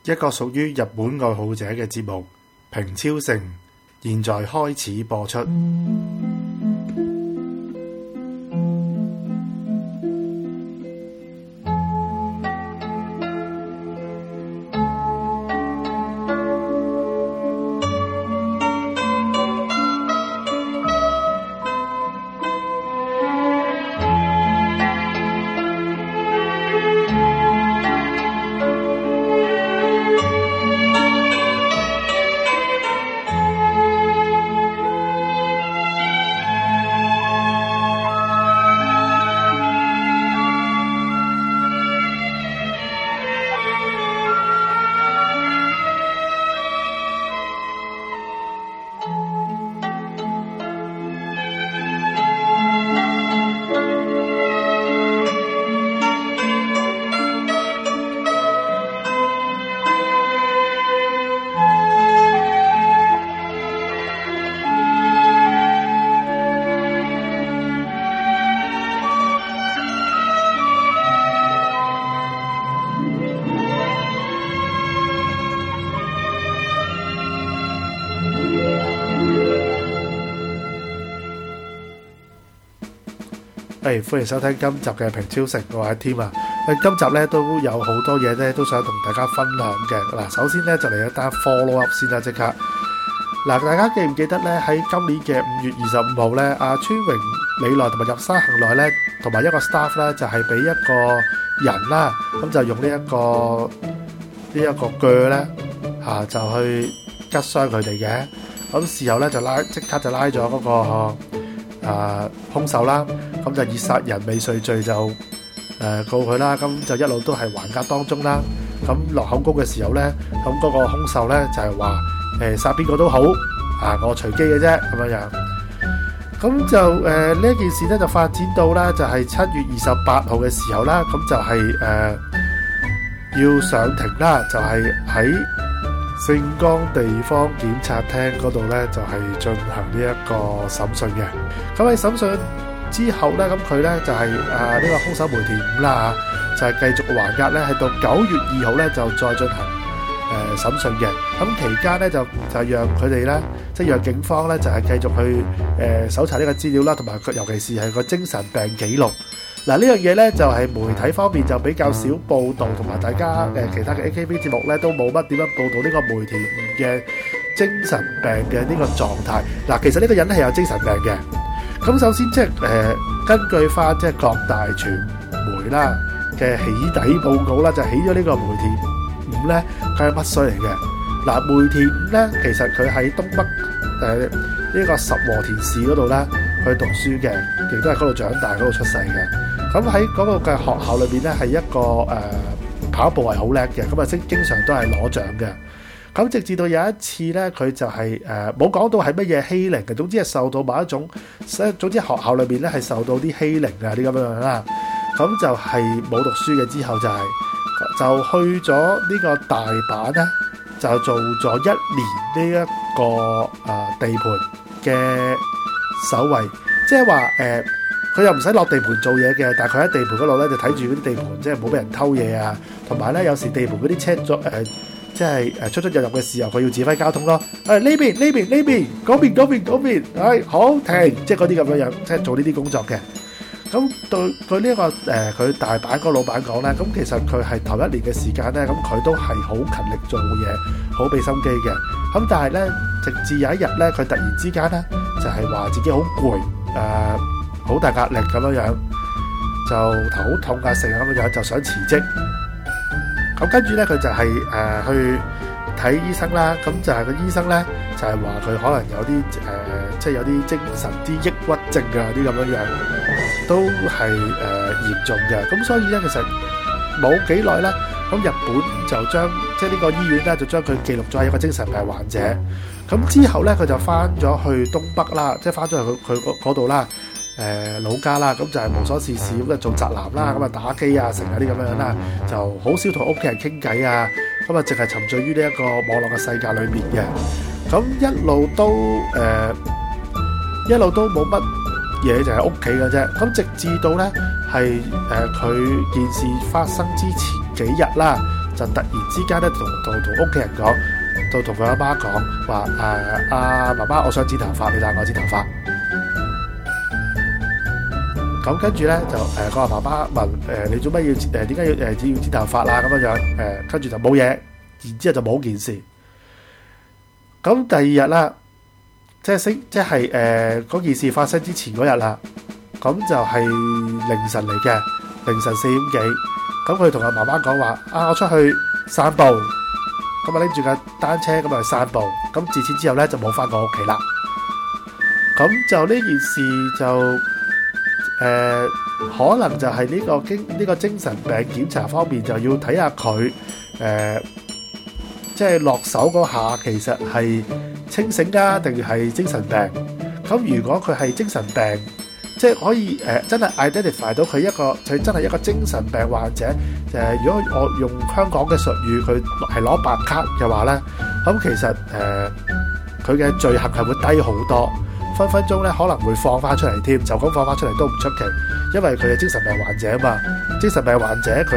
一個屬於日本愛好者嘅節目《平超城》，現在開始播出。歡迎收聽今集嘅平超城，我係 Tim 啊。今集咧都有好多嘢咧，都想同大家分享嘅。嗱，首先咧就嚟一單 follow up 先啦，即刻。嗱，大家記唔記得咧喺今年嘅5月25號咧，阿川榮李奈同埋入山行奈咧，同埋一個 staff 咧就係俾一個人啦，咁就用呢一個鋸咧就去拮傷佢哋嘅。咁事後咧就即刻就拉咗嗰個兇手啦，咁就以殺人未遂罪就告佢啦，咁就一路都係還押當中啦。咁落口供嘅時候咧，咁嗰個兇手咧就係話殺邊個都好我隨機嘅啫咁樣。咁就呢一件事咧就發展到啦，就係7月28號嘅時候啦，咁就係要上庭啦，就係喺聖江地方檢察廳嗰度咧，就係進行呢一個審訊嘅。咁喺審訊之後咧，咁佢咧就係呢個兇手梅田五啦就係繼續還押咧，係到9月2號咧就再進行審訊嘅。咁期間咧就讓佢哋咧，即係讓警方咧就係繼續去搜查呢個資料啦，同埋尤其是係個精神病記錄。嗱，呢樣嘢咧就係媒體方面就比較少報導，同埋大家其他嘅 AKB 節目咧都冇乜點樣報導呢個梅田嘅精神病嘅呢個狀態。嗱，其實呢個人係有精神病嘅。咁首先即係根據翻即係各大傳媒啦嘅起底報告啦，就起咗呢個梅田五咧，佢係乜衰嚟嘅？嗱，梅田五咧其實佢喺東北呢個十和田市嗰度咧去讀書嘅，亦都係嗰度長大，嗰度出世嘅。咁喺嗰個嘅學校裏邊咧，係一個跑步係好叻嘅，咁經常都係攞獎嘅。咁直至到有一次咧，佢就係冇講到係乜嘢欺凌嘅，總之係受到某一種，總之學校裏邊咧係受到啲欺凌啊啲咁樣啦。咁就係冇讀書嘅之後就去咗呢個大阪咧，就做咗1年呢一個地盤嘅守衛，即係話佢又唔使落地盤做嘢嘅，但係佢喺地盤嗰度咧就睇住嗰啲地盤，即係冇俾人偷嘢啊，同埋咧有時地盤嗰啲車即係出入嘅時候，佢要指揮交通咯。呢邊，嗰邊，好停，即係嗰啲咁樣，即係做呢啲工作嘅。咁對佢呢個佢大阪嗰個老闆講咧，咁其實佢係頭1年嘅時間咧，咁佢都係好勤力做嘢，好俾心機嘅。咁但係咧，直至有一日咧，佢突然之間咧就係話自己好攰，好大壓力咁樣，就頭好痛啊，成日咁樣就想辭職。咁跟住咧，佢就係去睇醫生啦。咁就係個醫生咧，就係話佢可能有啲即係有啲精神啲抑鬱症啊啲咁樣，都係嚴重嘅。咁所以咧，其實冇幾耐咧，咁日本就將即係呢個醫院咧，就將佢記錄咗係一個精神病患者。咁之後咧，佢就翻咗去東北啦，即係翻咗去佢嗰度啦。老家啦，咁就係無所事事咁就做宅男啦，咁啊打機啊，成日啲咁樣啦，就好少同屋企人傾偈啊，咁啊淨係沉醉於呢一個網絡嘅世界裏面嘅，咁一路都冇乜嘢，就喺屋企嘅啫。咁直至到咧係佢件事發生之前幾日啦， 就突然之間咧同屋企人講，就同佢阿媽講話阿媽媽，我想剪頭髮，你帶我剪頭髮。咁跟住咧就個媽媽問你做咩要點解要剪頭髮啦咁樣跟住就冇嘢，然之後就冇件事。咁第二日啦，即係嗰件事發生之前嗰日啦，咁就係凌晨嚟嘅，凌晨4點幾。咁佢同阿媽媽講話我出去散步，咁拎住架單車咁去散步。咁自此之後咧就冇翻過屋企啦。咁就呢件事就可能就係呢個精神病檢查方面就要睇下佢即係落手嗰下其實係清醒啊定係精神病。咁如果佢係精神病，即係可以真係 identify 到佢真係一個精神病患者。如果我用香港嘅術語，佢係攞白卡嘅話咧，咁其實佢嘅罪行係會低好多。分分鐘咧可能會放翻出嚟添，就咁放翻出嚟都唔出奇，因為佢係精神病患者啊嘛。精神病患者佢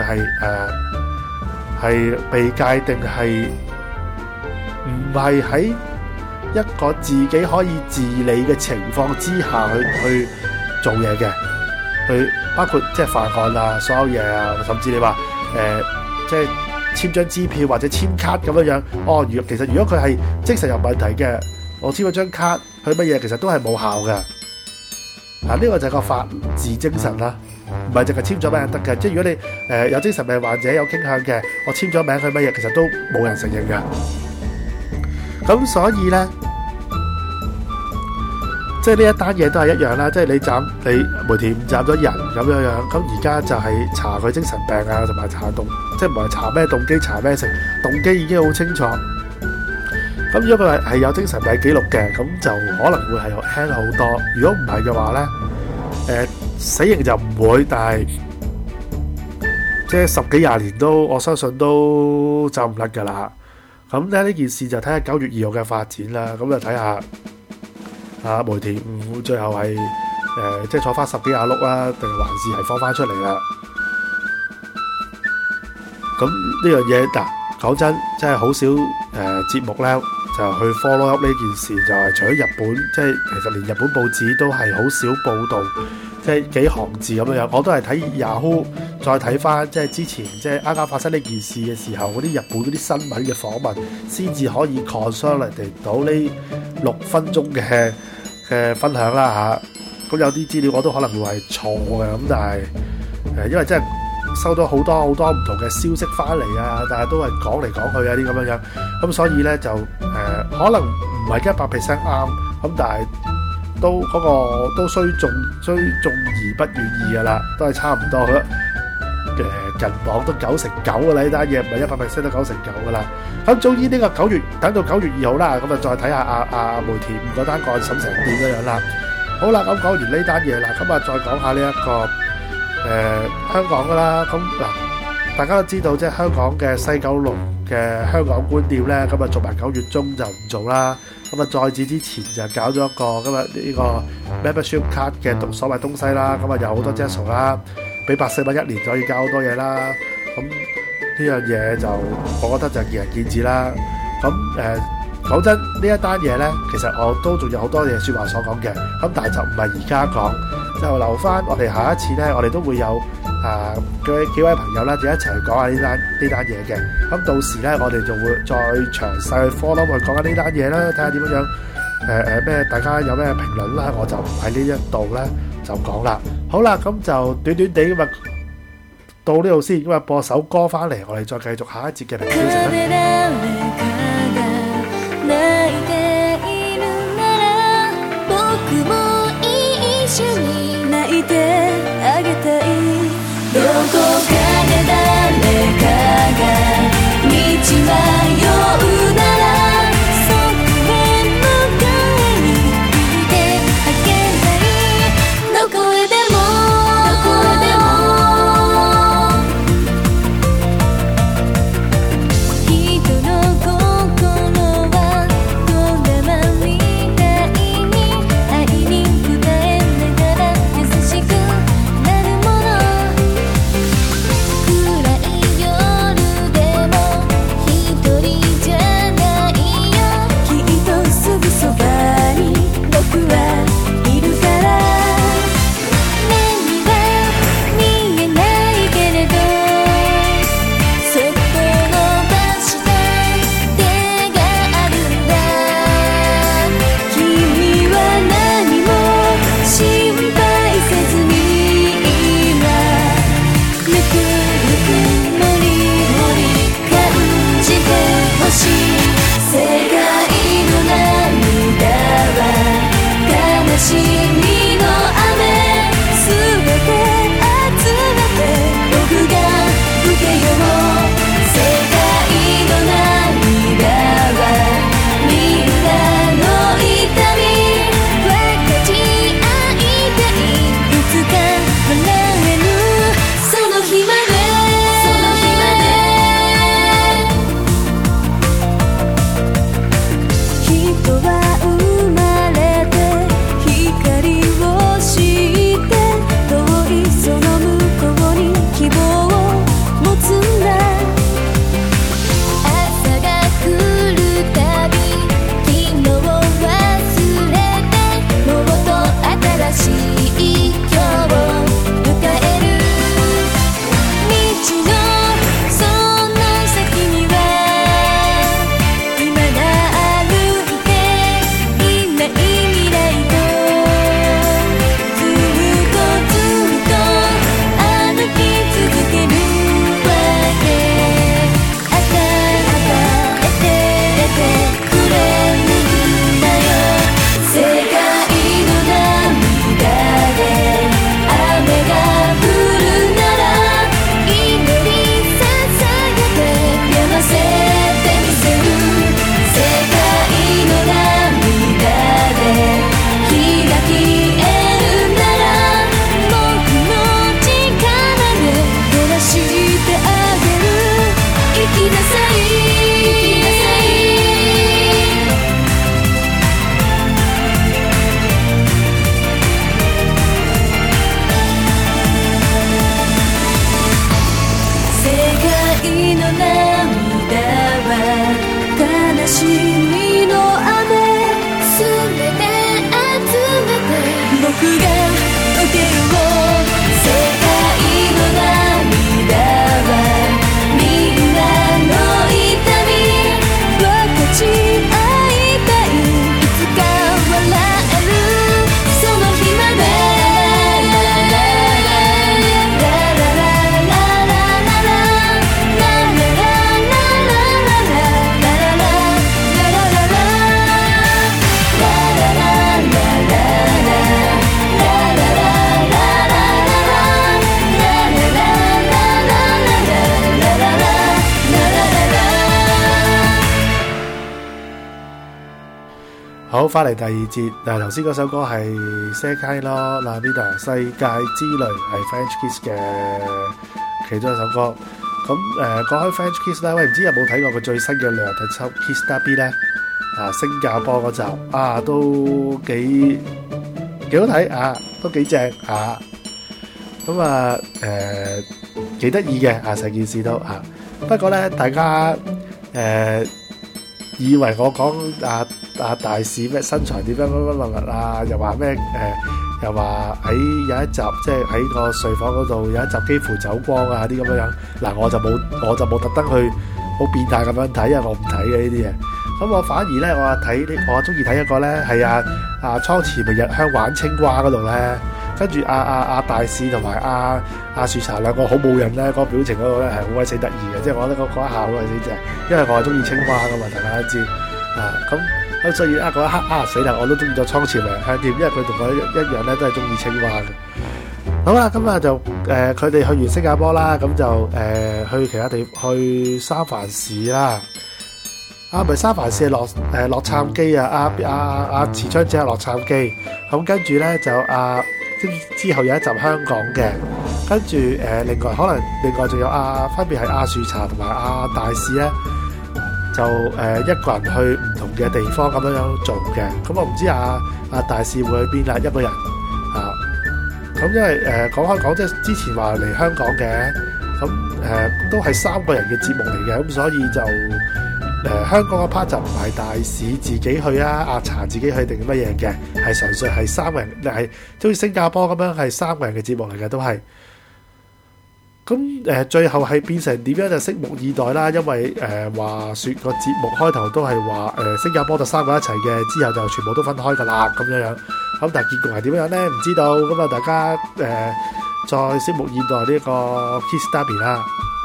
係被界定係唔係喺一個自己可以自理嘅情況之下去做嘢嘅，去包括即係犯案啊，所有嘢啊，甚至你話即係簽張支票或者簽卡咁樣樣。其實如果佢係精神有問題嘅，我簽咗張卡，佢乜嘢其實都係冇效嘅。呢個就係個法治精神啦，唔係淨係簽咗名得嘅。即係如果你有精神病患者有傾向嘅，我簽咗名佢乜嘢，其實都冇人承認嘅。咁所以咧，即係呢一單嘢都係一樣啦。即係你梅田誤斬咗人咁樣樣，咁而家就係查佢精神病啊，同埋查即係唔係查咩動機，查咩成動機已經好清楚。咁如果佢係有精神病記錄嘅，咁就可能會係輕好多。如果唔係嘅話咧，死刑就唔會，但係即係10幾20年都，我相信都走唔甩噶啦。咁咧呢件事就睇下9月2號嘅發展啦。咁就睇下梅田會最後係即係坐翻10幾20碌啦，定還是係放翻出嚟啦？咁呢樣嘢嗱，講真，真係好少節目咧。就去 follow up 呢件事，就係除咗日本，即係其實連日本報紙都係好少報導，即係幾行字咁樣。我都係睇 Yahoo， 再睇翻即係之前即係啱啱發生呢件事嘅時候，嗰啲日本嗰啲新聞嘅訪問，先至可以 consolidate 到呢6分鐘嘅分享啦嚇。咁有啲資料我都可能會係錯嘅，咁但係因為真係收到好多唔同嘅消息翻嚟啊，但係都係講嚟講去啊啲咁樣，咁所以咧就可能唔係100% 啱，咁但係都嗰個都雖眾而不願意噶啦，都係差唔多近榜都99噶啦，呢單嘢唔係100% 都99噶啦。咁終於呢個9月等到9月2號啦，咁啊再睇下阿梅田嗰單案審成點樣啦。好啦，咁講完呢單嘢啦，咁啊再講下呢一個香港噶啦。咁嗱，大家都知道即係香港嘅西九龍嘅香港官店咧，咁啊做埋9月中就唔做啦。咁啊再之前就搞咗一個今日呢個 membership card 嘅所謂東西啦。咁啊有好多 Jazz 啦，俾84蚊1年就可以搞好多嘢啦。咁呢樣嘢就我覺得就見仁見智啦。咁講真呢一單嘢咧，其實我都仲有好多嘢説話所講嘅。咁但係就唔係而家講，就留翻我哋下一次咧，我哋都會有幾位朋友啦，就一齊去講下呢單嘢嘅。咁到時咧，我哋就會再詳細去 follow 去講下呢單嘢啦，睇下點樣咩，大家有咩評論啦，我就唔喺呢一度咧就講啦。好啦，咁就短短地咁啊到呢度先，咁啊播首歌翻嚟，我哋再繼續下一節嘅評標成啦。 どこかで誰かが道迷うなら側面向かいにいてあげないどこへでも人の心はドラマみたいに愛に答えながら優しく悲しみの雨すべて集めて僕が受けよう世界の涙はみんなの痛み分かち合いたいいつか笑えるその日まで好，翻嚟第二節。嗱，頭先嗰首歌係 Sekai 咯，La Vida 世界之淚係 French Kiss 嘅其中一首歌。咁講開 French Kiss 咧，喂，唔知有冇睇過佢最新嘅旅遊特輯 Kiss Derby 咧？啊，新加坡嗰集啊，都幾好睇啊，都幾正啊。咁啊幾得意嘅啊，成件事都啊。不過咧，大家以為我講大使咩身材點樣乜啊，又話咩又話喺有一集即係喺個睡房嗰度有一集幾乎走光啊啲咁樣。嗱，我就冇特登去好變態咁樣睇，因為我唔睇嘅呢啲嘢。咁我反而咧，我中意睇一個咧係倉池明日香玩青蛙嗰度咧，跟住大使同埋阿樹茶兩個好冇癮咧，嗰個表情嗰個咧係好鬼死得意嘅，即係我覺得嗰一下好鬼死正，因為我係中意青蛙噶嘛，大家都知啊。咁所以嗰一刻死啦，我都中意咗倉池明日香添，因為佢同我一樣咧都係中意青蛙嘅。好啦，咁啊就佢哋去完新加坡啦，咁就去其他地去三藩市啦。唔係三藩市係洛杉磯啊！持槍者係洛杉磯，咁跟住咧就之後有一集香港嘅，跟住另外仲有分別係阿樹茶同埋大使咧，就一個人去唔同嘅地方咁樣做嘅。咁我唔知大使會去邊啦，一個人啊。咁因為講開講即係之前話嚟香港嘅，咁都係3個人嘅節目嚟嘅，咁所以就。香港個 part 就唔係大使自己去阿茶自己去定乜嘢嘅，係純粹係3個人，係好似新加坡咁樣係3個人嘅節目嚟嘅都係。咁最後係變成點樣就拭目以待啦，因為話説個節目開頭都係話新加坡就3個一齊嘅，之後就全部都分開㗎啦咁樣。咁但係結局係點樣呢？唔知道。咁啊大家再拭目以待呢個 Kiss Derby 啦。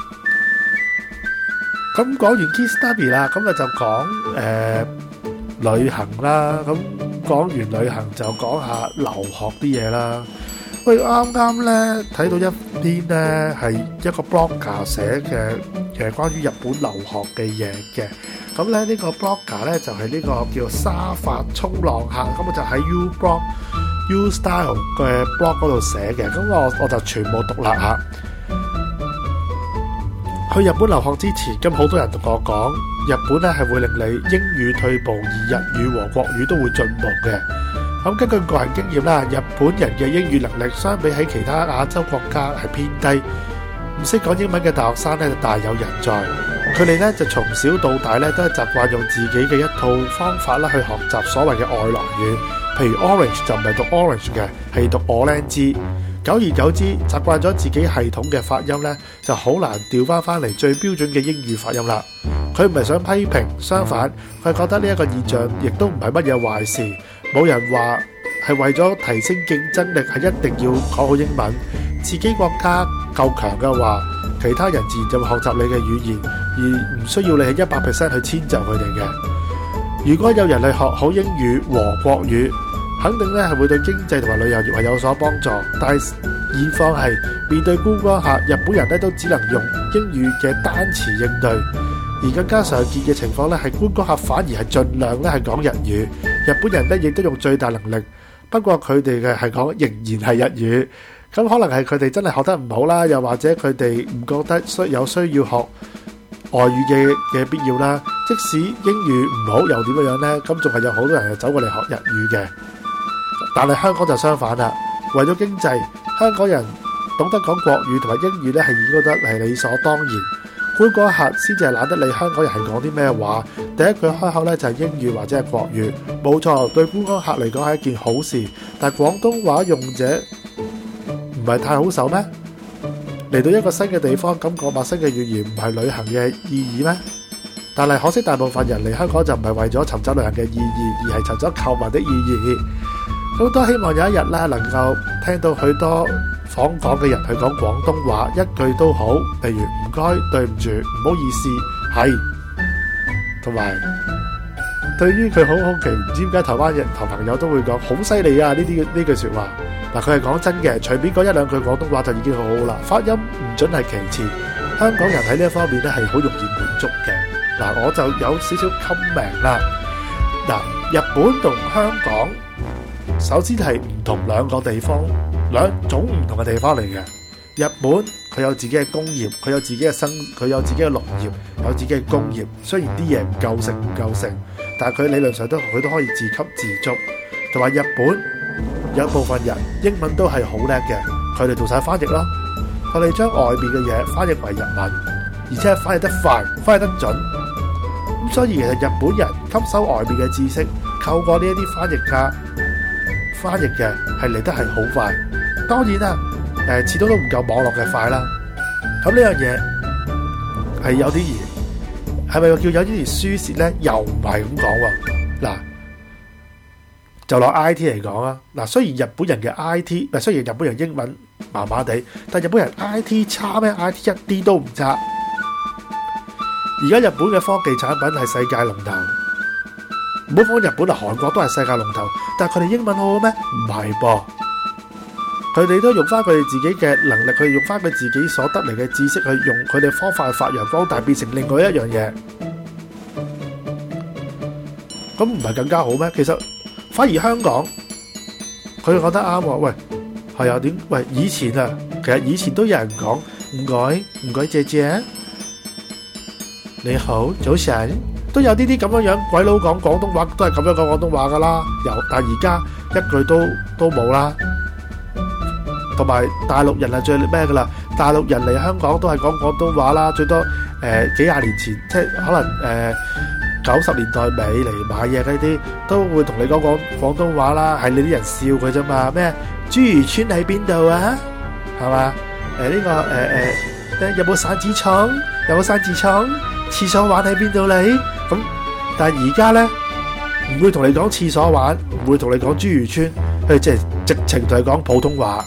咁講完 Kiss Derby 啦，咁啊就講旅行啦。咁講完旅行就講下留學啲嘢啦。喂，啱啱咧睇到一篇咧係一個 blogger 寫嘅關於日本留學嘅嘢嘅。咁咧呢個 blogger 咧就係呢個叫沙發衝浪客，咁我就喺 U-Style 嘅 blog 嗰度寫嘅。咁我就全部讀啦嚇。去日本留學之前，咁好多人同我講，日本咧係會令你英語退步，而日語和國語都會進步嘅。咁根據個人經驗啦，日本人嘅英語能力相比起其他亞洲國家係偏低，唔識講英文嘅大學生咧就大有人在。佢哋咧就從小到大咧都係習慣用自己嘅一套方法啦去學習所謂嘅外來語，譬如 orange 就唔係讀 orange 嘅，係讀 orange。久而久之，習慣咗自己系統嘅發音呢，就好難調翻嚟最標準嘅英語發音啦。佢唔係想批評，相反，佢覺得呢一個現象亦都唔係乜嘢壞事。冇人話係為咗提升競爭力係一定要講好英文。自己國家夠強嘅話，其他人自然就會學習你嘅語言，而唔需要你係100% 去遷就佢哋嘅。如果有人去學好英語和國語，肯定咧係會對經濟同埋旅遊業係有所幫助，但係現況係面對觀光客，日本人咧都只能用英語嘅單詞應對，而更加常見嘅情況咧係觀光客反而係盡量咧係講日語，日本人咧亦都用最大能力，不過佢哋嘅係講仍然係日語，咁可能係佢哋真係學得唔好啦，又或者佢哋唔覺得有需要學外語嘅必要啦。即使英語唔好又點樣呢？咁仲係有好多人走過嚟學日語嘅。但係香港就相反啦，為咗經濟，香港人懂得講國語同埋英語咧係已經覺得係理所當然。 觀光客先至係懶得理香港人係講啲咩話，第一句開口咧就係英語或者係國語，冇錯，對觀光客嚟講係一件好事。但係廣東話用者唔係太好受咩？嚟到一個新嘅地方，感覺陌生嘅語言唔係旅行嘅意義咩？但係可惜大部分人嚟香港就唔係為咗尋找旅行嘅意義，而係尋找購物的意義。咁都希望有一日咧能夠聽到許多訪港嘅人去講廣東話，一句都好，例如唔該、對唔住、唔好意思、係，同埋對於佢好好奇，唔知點解台灣人同朋友都會講好犀利啊呢句説話。嗱，佢係講真嘅，隨便講一兩句廣東話就已經好好啦，發音唔準係其次。香港人喺呢一方面咧係好容易滿足嘅。嗱，我就有少少 comment 啦。嗱，日本同香港首先係唔同兩個地方，兩種唔同嘅地方嚟嘅。日本佢有自己嘅工業，佢有自己嘅佢有自己嘅農業，有自己嘅工業。雖然啲嘢唔夠食，但係佢理論上佢都可以自給自足。同埋日本有部分人英文都係好叻嘅，佢哋做晒翻譯咯。佢哋將外面嘅嘢翻譯為日文，而且係翻譯得快，翻譯得準。咁所以其實日本人吸收外面嘅知識，透過呢一啲翻譯家翻譯嘅係嚟得係好快。當然啦，始終都唔夠網絡嘅快啦。咁呢樣嘢係有啲嘢，係咪叫有啲嘢輸蝕咧？又唔係咁講喎。嗱，就攞 I T 嚟講啊。嗱，雖然日本人嘅 I T， 雖然日本人英文麻麻地，但日本人 I T 差咩 ？I T 一啲都唔差。而家日本嘅科技產品係世界龍頭，唔好講日本啊，韓國都係世界龍頭，但係佢哋英文好好咩？唔係噃，佢哋都用翻佢哋自己嘅能力，去用翻佢自己所得嚟嘅知識，去用佢哋方法去發揚光大，變成另外一樣嘢。咁唔係更加好咩？其實反而香港，佢覺得啱喎。喂，係啊，點？喂，以前啊，其實以前都有人講唔該姐姐。你好，早晨，都有啲咁樣鬼佬講廣東話，都係咁樣講廣東話噶啦。但係而家一句都冇啦。同埋大陸人係最咩噶啦？大陸人嚟香港都係講廣東話啦，最多幾廿年前，即係可能90年代尾嚟買嘢嗰啲，都會同你講廣東話啦。係你啲人笑佢啫嘛？咩珠魚村喺邊度啊？係嘛？有冇散紙廠？有冇散紙廠？廁所玩喺邊度你？咁但係而家咧唔會同你講廁所玩，唔會同你講珠魚村，佢即係直情同你講普通話，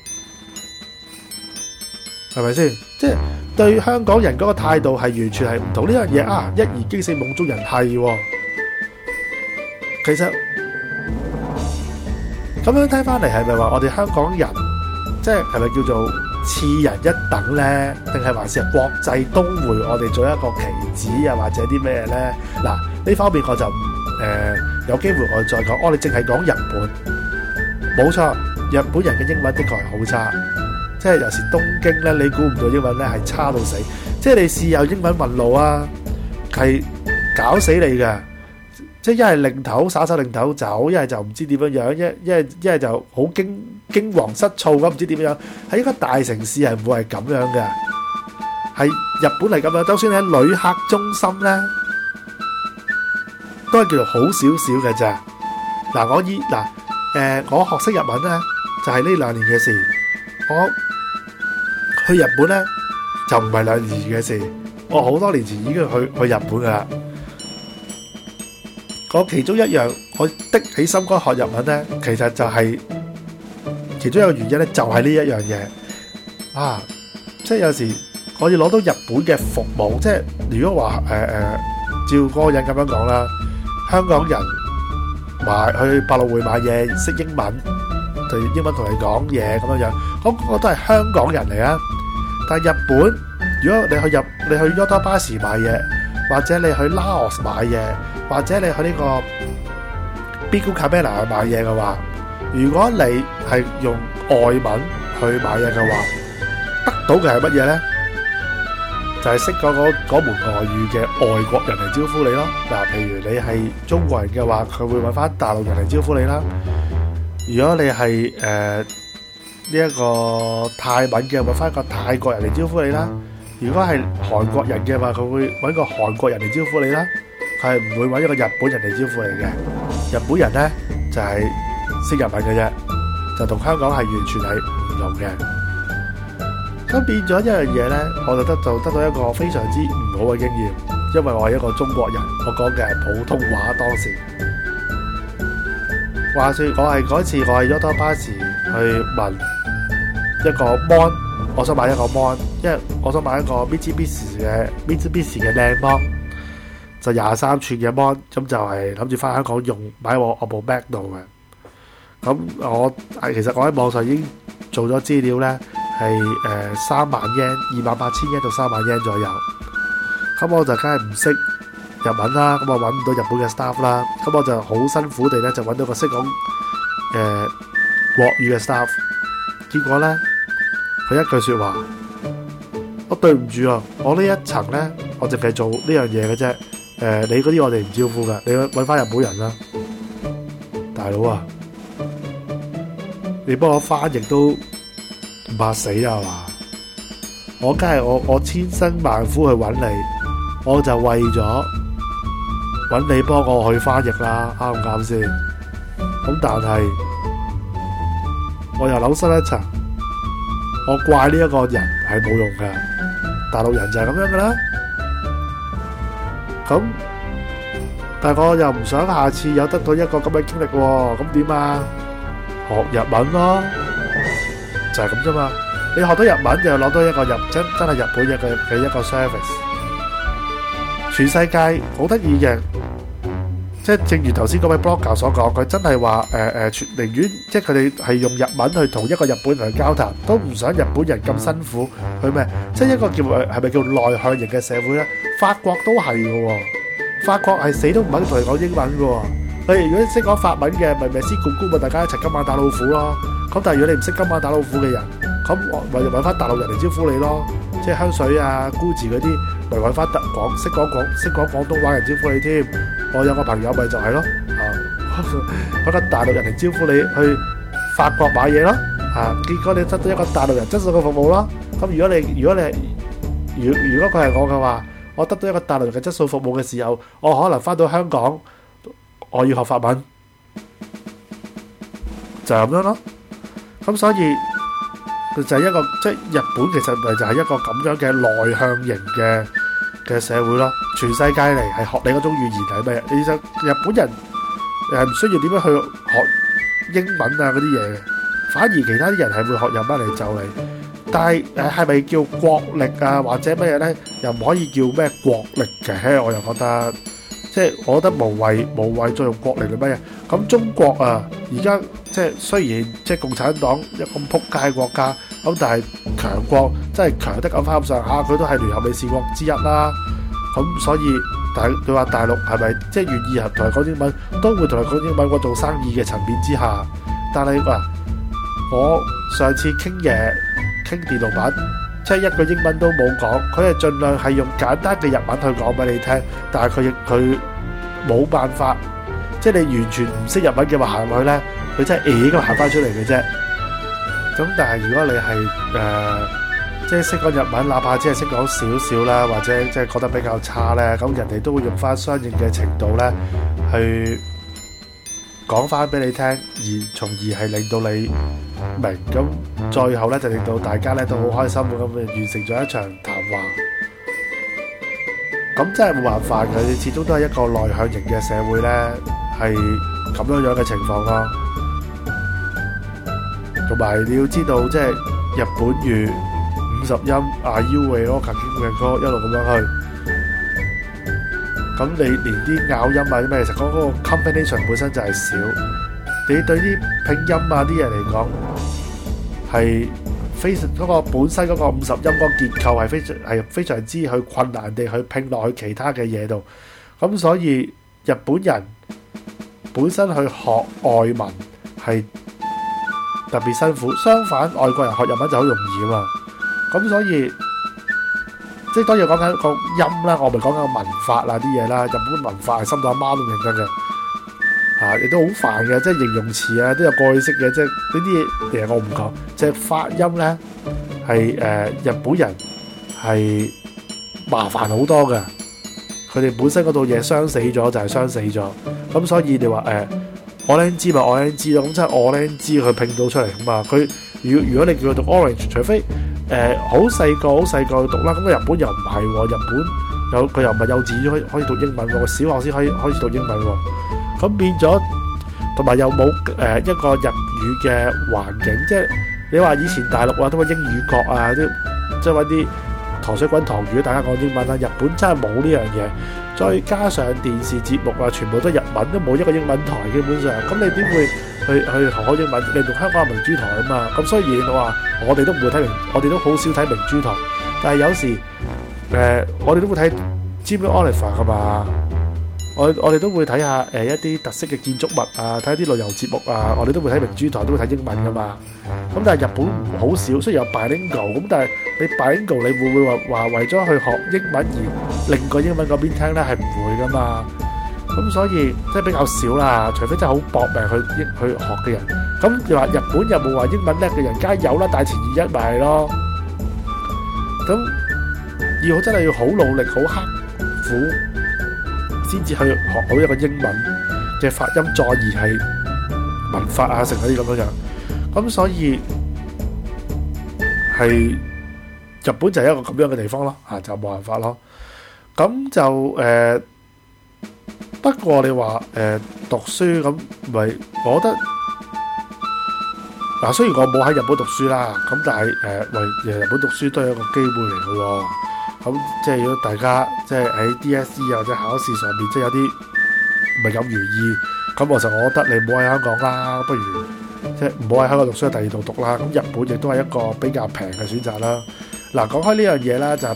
係咪先？即係對香港人嗰個態度係完全係唔同。呢樣嘢啊，一言驚醒夢中人係喎。其實咁樣聽翻嚟係咪話我哋香港人即係咪叫做次人一等呢？定係還是係國際都會我哋做一個棋子啊，或者啲咩呢？嗱，呢方面我就有機會我再講。我哋淨係講日本，冇錯，日本人嘅英文的確係好差，即係尤其是東京呢，你估唔到英文呢係差到死。即係你試有英文問路啊，係搞死你嘅。即係一係擰頭耍手擰頭走，一係就唔知點樣樣，一係就好驚惶失措咁，唔知點樣。喺一個大城市係唔會係咁樣嘅，係日本係咁樣。就算你喺旅客中心咧，都係叫做好少少嘅咋。嗱，我學識日文咧，就係呢2年嘅事。我去日本咧就唔係2年嘅事，我好多年前已經去日本噶啦。我其中一樣，我的起心肝學日文咧，其實就係其中一個原因咧，就係呢一樣嘢啊！即係有時我要攞到日本嘅服務，即係如果話照嗰個人咁樣講啦，香港人去百老匯買嘢識英文，就英文同你講嘢咁樣樣，咁我都係香港人嚟啊！但係日本，如果你去 Yodobashi 買嘢，或者你去 Laos 買嘢，或者你去呢個 Bigu Kamena 去買嘢嘅話，如果你係用外文去買嘢嘅話，得到嘅係乜嘢呢？就係識嗰門外語嘅外國人嚟招呼你咯。嗱，譬如你係中國人嘅話，佢會揾翻大陸人嚟招呼你啦。如果你係呢一個泰文嘅，揾翻一個泰國人嚟招呼你啦。 如果係韓國人嘅話，佢會揾個韓國人嚟招呼你啦，佢係唔會揾一個日本人嚟招呼你嘅。日本人呢，就係識日文嘅啫，就同香港係完全係唔同嘅。咁變咗一樣嘢呢，我就得到一個非常之唔好嘅經驗，因為我係一個中國人，我講嘅係普通話當時。話說我係嗰次我係 Yoto 巴士去問一個 mon， 我想買一個 mon， 因為我想買一個 Mitsubishi 嘅靚 mon， 就23寸嘅 mon， 咁就係諗住翻香港用，買我部 Mac 度嘅。咁其實我喺網上已經做咗資料呢，係3萬 yen， 28,000 yen 到3萬 yen 左右。咁我就梗係唔識日文啦，咁我揾唔到日本嘅 staff 啦，咁我就好辛苦地咧就揾到個識講國語嘅 staff。結果咧佢一句説話，我對唔住啊，我呢一層咧我淨係做呢樣嘢嘅啫。你嗰啲我哋唔招呼㗎，你揾翻日本人啦。大佬啊，你幫我翻譯都唔怕死啊嘛！我梗係我千辛萬苦去揾你，我就為咗揾你幫我去翻譯啦，啱唔啱先？咁但係我又扭身一層，我怪呢一個人係冇用㗎，大陸人就係咁樣㗎啦。咁但係我又唔想下次有得到一個咁嘅經歷喎，咁點啊？學日文咯，就係咁啫嘛。你學到日文又攞到一個真係日本嘅一個 service。全世界好得意嘅，即係正如頭先嗰位 blogger 所講，佢真係話寧願即係佢哋係用日文去同一個日本人去交談，都唔想日本人咁辛苦去咩？即係一個係咪叫內向型嘅社會咧？法國都係嘅喎，法國係死都唔肯同你講英文嘅喎。如果你識講法文嘅，咪先咕咕咪大家一齊今晚打老虎咯。咁但係如果你唔識今晚打老虎嘅人，咁咪揾翻大陸人嚟招呼你咯。即係香水啊、Gucci 嗰啲，咪揾翻識講廣東話人招呼你添。我有個朋友咪就係咯，揾個大陸人嚟招呼你去法國買嘢咯。結果你得到一個大陸人質素嘅服務咯。咁如果佢係我嘅話，我得到一個大陸人嘅質素服務嘅時候，我可能翻到香港，我要學法文，就係咁樣咯。咁所以就係一個即係日本其實咪就係一個咁樣嘅內向型嘅社會咯。全世界嚟係學你嗰種語言係咩？其實日本人係唔需要點樣去學英文啊嗰啲嘢嘅，反而其他啲人係會學日文嚟就你。但係係咪叫國力啊或者乜嘢咧？又唔可以叫咩國力嘅，我又覺得。即係我覺得無謂再用國力嚟乜嘢。咁中國啊，而家即係雖然即係共產黨一個咁撲街國家，咁但係強國真係強得咁翻咁上下，佢都係聯合理事國之一啦。咁所以佢話大陸係咪即係願意同佢講英文，都會同佢講英文。我做生意嘅層面之下，但係我上次傾電腦版，即係一個英文都冇講，佢係盡量係用簡單嘅日文去講俾你聽，但係佢冇辦法，即係你完全唔識日文嘅話行落去咧，佢真係咁行翻出嚟嘅啫。咁但係如果你係即係識講日文，哪怕只係識講少少啦，或者即係覺得比較差咧，咁人哋都會用翻相應嘅程度咧去講翻俾你聽，從而係令到你明。咁最後咧就令到大家咧都好開心咁完成咗一場談話。咁真係冇辦法嘅，始終都係一個內向型嘅社會咧，係咁樣嘅情況咯。同埋你要知道，即係日本語50音啊 U 嘅咯，夾經嘅歌一路咁樣去。咁你連啲咬音啊啲咩，其實嗰個 combination 本身就係少。你對啲拼音啊啲嘢嚟講，係嗰個本身嗰個50音嗰個結構係非常之去困難地去拼落去其他嘅嘢度。咁所以日本人本身去學外文係特別辛苦，相反外國人學日文就好容易啊嘛。咁所以即係當然講緊個音啦，我咪講緊個文法啊啲嘢啦。日本文化係深到阿媽都唔認得嘅。亦都好煩嘅，即係形容詞啊，都有過去式嘅，即係呢啲嘢我唔講。即係發音咧，係日本人係係麻煩好多嘅。佢哋本身嗰套嘢傷死咗就係傷死咗，咁所以你話Orange 咪 Orange 咯，咁即係 Orange 佢拼到出嚟咁啊。佢如果你叫佢讀 Orange， 除非好細個去讀啦。咁日本又唔係喎，日本佢又唔係幼稚園可以讀英文喎，小學先可以開始讀英文喎。咁變咗，同埋又冇一個日語嘅環境，即係你話以前大陸啊都話英語國啊，即係揾啲糖水滾糖魚，大家講英文啦。日本真係冇呢樣嘢，再加上電視節目啊，全部都日文，都冇一個英文台基本上。咁你點會去學英文？你讀香港係明珠台啊嘛。咁雖然話我哋都唔會睇我哋都好少睇明珠台，但係有時我哋都會睇 Jamie Oliver 噶嘛。我哋都會睇下一啲特色嘅建築物啊，睇啲旅遊節目啊，我哋都會睇明珠台，都會睇英文噶嘛。咁但係日本好少，雖然有 bilingual， 咁但係你 bilingual 你會唔會話為咗去學英文而另個英文嗰邊聽咧？係唔會噶嘛。咁所以即係比較少啦，除非真係好搏命去學嘅人。咁你話日本有冇話英文叻嘅人？梗係有啦，大前研一咪係咯。咁真係要好努力、好刻苦，先至去學好一個英文嘅發音，再而係文法啊，成嗰啲咁樣。咁所以係日本就係一個咁樣嘅地方咯，就冇辦法咯。咁就不過你話讀書咁，咪我覺得雖然我冇喺日本讀書啦，咁但係為日本讀書都係一個機會嚟嘅喎。咁即係如果大家即係喺 DSE 或者考試上面，即係有啲唔係咁如意，咁我覺得你唔好喺香港啦，不如即係唔好喺香港讀書，喺第二度讀啦。咁日本亦都係一個比較平嘅選擇啦。嗱，講開呢樣嘢啦，就係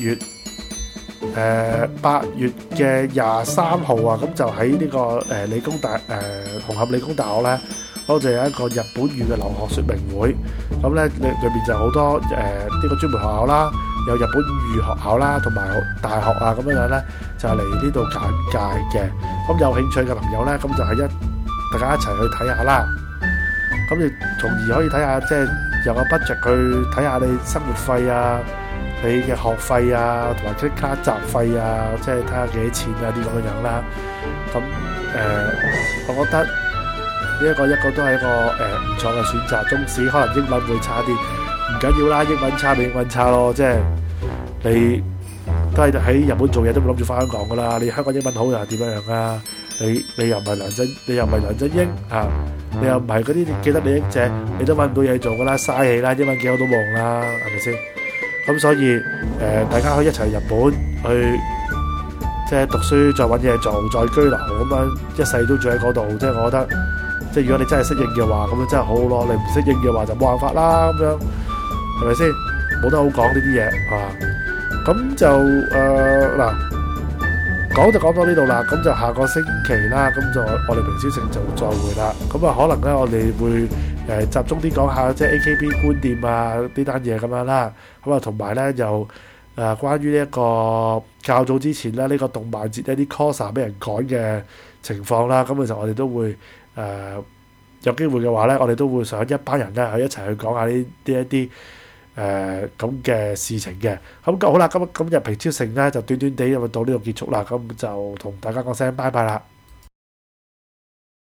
8月嘅23號啊，咁就喺呢個紅磡理工大學咧，嗰度就有一個日本語嘅留學說明會。咁咧裏邊就好多呢個專門學校啦，有日本語學校啦，同埋大學啊咁樣咧，就嚟呢度簡介嘅。咁有興趣嘅朋友咧，咁就係大家一齊去睇下啦。咁你從而可以睇下，即係有個 budget 去睇下你生活費啊，你嘅學費啊，同埋 credit card 雜費啊，即係睇下幾多錢啊啲咁樣啦。咁我覺得呢一個都係一個唔錯嘅選擇。縱使可能英文會差啲，唔緊要啦，英文差比英文差咯。即係你都係喺日本做嘢，都冇諗住翻香港噶啦。你香港英文好又係點樣啊？你又唔係梁振英啊？你又唔係嗰啲既得利益者，你都揾唔到嘢做噶啦，嘥氣啦，英文幾好都冇用啦，係咪先？咁所以大家可以一齊日本去即係讀書，再揾嘢做，再居留咁樣，一世都住喺嗰度。即係我覺得，即係如果你真係適應嘅話，咁樣真係好好咯。你唔適應嘅話就冇辦法啦，咁樣係咪先？冇得好講呢啲嘢啊。咁就嗱。講就講到呢度啦，咁就下個星期啦，咁就我哋明超成就再會啦。咁啊，可能咧我哋會集中啲講下即係 AKB 官店啊呢單嘢咁樣啦。咁啊，同埋咧又關於呢一個較早之前咧呢個動漫節一啲 coser 俾人趕嘅情況啦。咁其實我哋都會有機會嘅話咧，我哋都會想一班人咧去一齊去講下呢一啲咁嘅事情嘅。咁好啦，今日平超成咧就短短地咁到呢度結束啦，咁就同大家講聲拜拜啦。